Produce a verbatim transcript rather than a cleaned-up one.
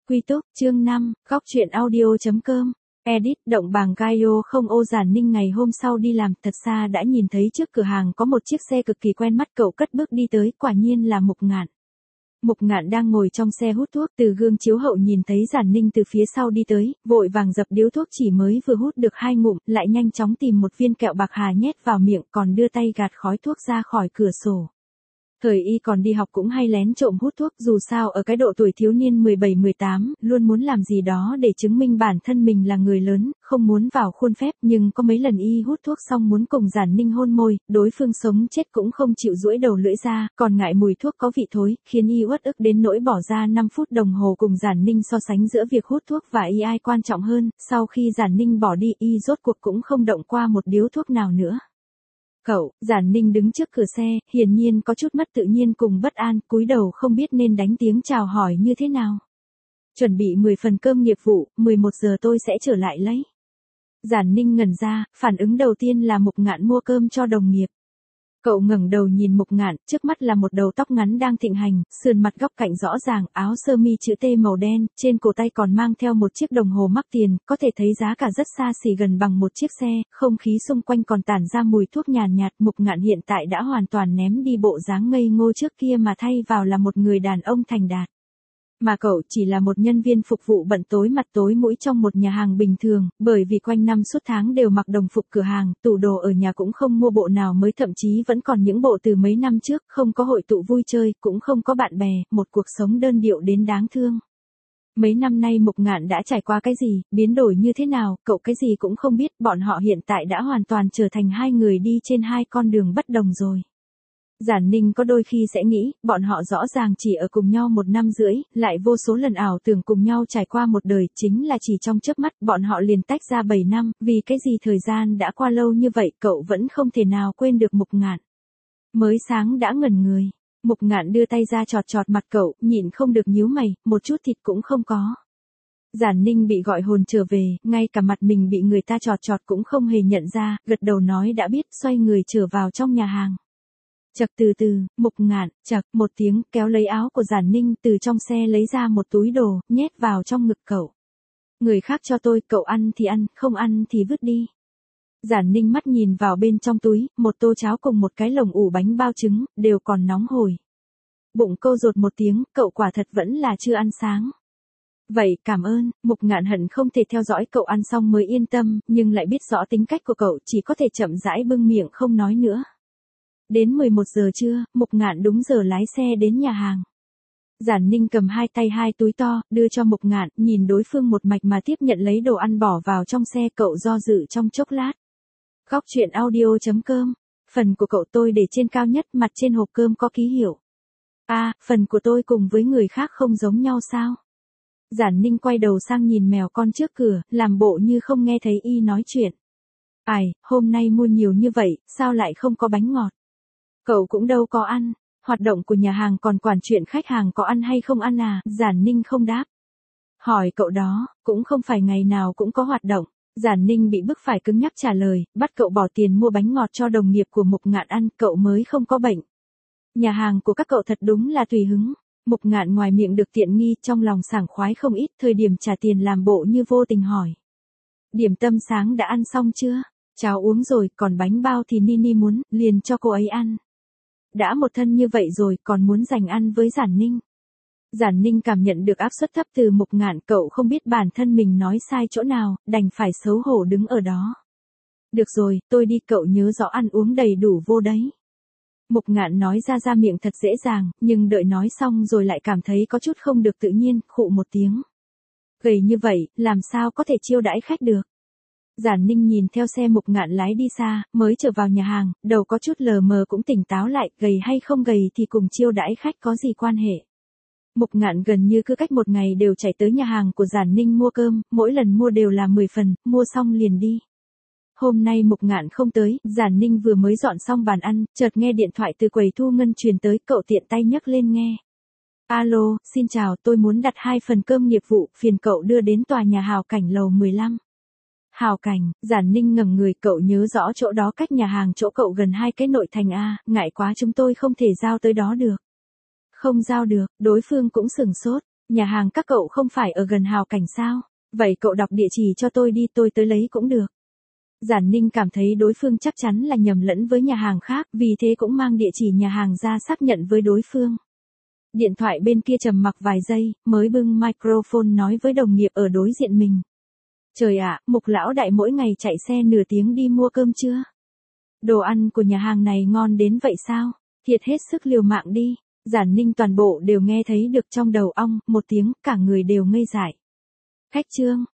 Quy túc, chương năm, góc truyện audio.com. Edit, động bảng Gaio không ô Giản Ninh ngày hôm sau đi làm, thật xa đã nhìn thấy trước cửa hàng có một chiếc xe cực kỳ quen mắt, cậu cất bước đi tới, quả nhiên là Mục Ngạn. Mục Ngạn đang ngồi trong xe hút thuốc, từ gương chiếu hậu nhìn thấy Giản Ninh từ phía sau đi tới, vội vàng dập điếu thuốc chỉ mới vừa hút được hai ngụm, lại nhanh chóng tìm một viên kẹo bạc hà nhét vào miệng, còn đưa tay gạt khói thuốc ra khỏi cửa sổ. Thời y còn đi học cũng hay lén trộm hút thuốc, dù sao ở cái độ tuổi thiếu niên mười bảy mười tám, luôn muốn làm gì đó để chứng minh bản thân mình là người lớn, không muốn vào khuôn phép, nhưng có mấy lần y hút thuốc xong muốn cùng Giản Ninh hôn môi, đối phương sống chết cũng không chịu duỗi đầu lưỡi ra, còn ngại mùi thuốc có vị thối, khiến y uất ức đến nỗi bỏ ra năm phút đồng hồ cùng Giản Ninh so sánh giữa việc hút thuốc và y ai quan trọng hơn, sau khi Giản Ninh bỏ đi y rốt cuộc cũng không động qua một điếu thuốc nào nữa. Cậu, Giản Ninh đứng trước cửa xe, hiển nhiên có chút mất tự nhiên cùng bất an, cúi đầu không biết nên đánh tiếng chào hỏi như thế nào. Chuẩn bị mười phần cơm nghiệp vụ, mười một giờ tôi sẽ trở lại lấy. Giản Ninh ngẩn ra, phản ứng đầu tiên là Mục Ngạn mua cơm cho đồng nghiệp. Cậu ngẩng đầu nhìn Mục Ngạn, trước mắt là một đầu tóc ngắn đang thịnh hành, sườn mặt góc cạnh rõ ràng, áo sơ mi chữ T màu đen, trên cổ tay còn mang theo một chiếc đồng hồ mắc tiền, có thể thấy giá cả rất xa xỉ gần bằng một chiếc xe, không khí xung quanh còn tản ra mùi thuốc nhàn nhạt, Mục Ngạn hiện tại đã hoàn toàn ném đi bộ dáng ngây ngô trước kia mà thay vào là một người đàn ông thành đạt. Mà cậu chỉ là một nhân viên phục vụ bận tối mặt tối mũi trong một nhà hàng bình thường, bởi vì quanh năm suốt tháng đều mặc đồng phục cửa hàng, tủ đồ ở nhà cũng không mua bộ nào mới, thậm chí vẫn còn những bộ từ mấy năm trước, không có hội tụ vui chơi, cũng không có bạn bè, một cuộc sống đơn điệu đến đáng thương. Mấy năm nay Mục Ngạn đã trải qua cái gì, biến đổi như thế nào, cậu cái gì cũng không biết, bọn họ hiện tại đã hoàn toàn trở thành hai người đi trên hai con đường bất đồng rồi. Giản Ninh có đôi khi sẽ nghĩ, bọn họ rõ ràng chỉ ở cùng nhau một năm rưỡi, lại vô số lần ảo tưởng cùng nhau trải qua một đời, chính là chỉ trong chớp mắt, bọn họ liền tách ra bảy năm, vì cái gì thời gian đã qua lâu như vậy, cậu vẫn không thể nào quên được Mục Ngạn. Mới sáng đã ngẩn người, Mục Ngạn đưa tay ra chọt chọt mặt cậu, nhịn không được nhíu mày, một chút thịt cũng không có. Giản Ninh bị gọi hồn trở về, ngay cả mặt mình bị người ta chọt chọt cũng không hề nhận ra, gật đầu nói đã biết, xoay người trở vào trong nhà hàng. Chật từ từ, Mục Ngạn, chật, một tiếng, kéo lấy áo của Giản Ninh, từ trong xe lấy ra một túi đồ, nhét vào trong ngực cậu. Người khác cho tôi, cậu ăn thì ăn, không ăn thì vứt đi. Giản Ninh mắt nhìn vào bên trong túi, một tô cháo cùng một cái lồng ủ bánh bao trứng, đều còn nóng hổi. Bụng câu rột một tiếng, cậu quả thật vẫn là chưa ăn sáng. Vậy, cảm ơn, Mục Ngạn hận không thể theo dõi cậu ăn xong mới yên tâm, nhưng lại biết rõ tính cách của cậu, chỉ có thể chậm rãi bưng miệng không nói nữa. Đến mười một giờ trưa, Mục Ngạn đúng giờ lái xe đến nhà hàng. Giản Ninh cầm hai tay hai túi to, đưa cho Mục Ngạn, nhìn đối phương một mạch mà tiếp nhận lấy đồ ăn bỏ vào trong xe, cậu do dự trong chốc lát. Góc truyện audio.com. Phần của cậu tôi để trên cao nhất, mặt trên hộp cơm có ký hiệu. À, phần của tôi cùng với người khác không giống nhau sao? Giản Ninh quay đầu sang nhìn mèo con trước cửa, làm bộ như không nghe thấy y nói chuyện. Ai, hôm nay mua nhiều như vậy, sao lại không có bánh ngọt? Cậu cũng đâu có ăn, hoạt động của nhà hàng còn quản chuyện khách hàng có ăn hay không ăn à, Giản Ninh không đáp. Hỏi cậu đó, cũng không phải ngày nào cũng có hoạt động, Giản Ninh bị bức phải cứng nhắc trả lời, bắt cậu bỏ tiền mua bánh ngọt cho đồng nghiệp của Mục Ngạn ăn, cậu mới không có bệnh. Nhà hàng của các cậu thật đúng là tùy hứng. Mục Ngạn ngoài miệng được tiện nghi, trong lòng sảng khoái không ít, thời điểm trả tiền làm bộ như vô tình hỏi. Điểm tâm sáng đã ăn xong chưa? Cháo uống rồi, còn bánh bao thì Nini muốn, liền cho cô ấy ăn. Đã một thân như vậy rồi, còn muốn dành ăn với Giản Ninh. Giản Ninh cảm nhận được áp suất thấp từ Mục Ngạn, cậu không biết bản thân mình nói sai chỗ nào, đành phải xấu hổ đứng ở đó. Được rồi, tôi đi, cậu nhớ rõ ăn uống đầy đủ vô đấy. Mục Ngạn nói ra ra miệng thật dễ dàng, nhưng đợi nói xong rồi lại cảm thấy có chút không được tự nhiên, khụ một tiếng. Gầy như vậy, làm sao có thể chiêu đãi khách được? Giản Ninh nhìn theo xe Mục Ngạn lái đi xa, mới trở vào nhà hàng, đầu có chút lờ mờ cũng tỉnh táo lại, gầy hay không gầy thì cùng chiêu đãi khách có gì quan hệ. Mục Ngạn gần như cứ cách một ngày đều chạy tới nhà hàng của Giản Ninh mua cơm, mỗi lần mua đều là mười phần, mua xong liền đi. Hôm nay Mục Ngạn không tới, Giản Ninh vừa mới dọn xong bàn ăn, chợt nghe điện thoại từ quầy thu ngân truyền tới, cậu tiện tay nhấc lên nghe. Alo, xin chào, tôi muốn đặt hai phần cơm nghiệp vụ, phiền cậu đưa đến tòa nhà Hào Cảnh lầu mười lăm. Hào Cảnh, Giản Ninh ngẩng người, cậu nhớ rõ chỗ đó cách nhà hàng chỗ cậu gần hai cái nội thành a, ngại quá chúng tôi không thể giao tới đó được. Không giao được, đối phương cũng sửng sốt, Nhà hàng các cậu không phải ở gần Hào Cảnh sao? Vậy cậu đọc địa chỉ cho tôi đi, tôi tới lấy cũng được. Giản Ninh cảm thấy đối phương chắc chắn là nhầm lẫn với nhà hàng khác, vì thế cũng mang địa chỉ nhà hàng ra xác nhận với đối phương. Điện thoại bên kia trầm mặc vài giây, mới bưng microphone nói với đồng nghiệp ở đối diện mình. Trời ạ, Mục lão đại mỗi ngày chạy xe nửa tiếng đi mua cơm chưa? Đồ ăn của nhà hàng này ngon đến vậy sao? Thiệt hết sức liều mạng đi. Giản Ninh toàn bộ đều nghe thấy được trong đầu ong, một tiếng, cả người đều ngây dại. Khách Trương,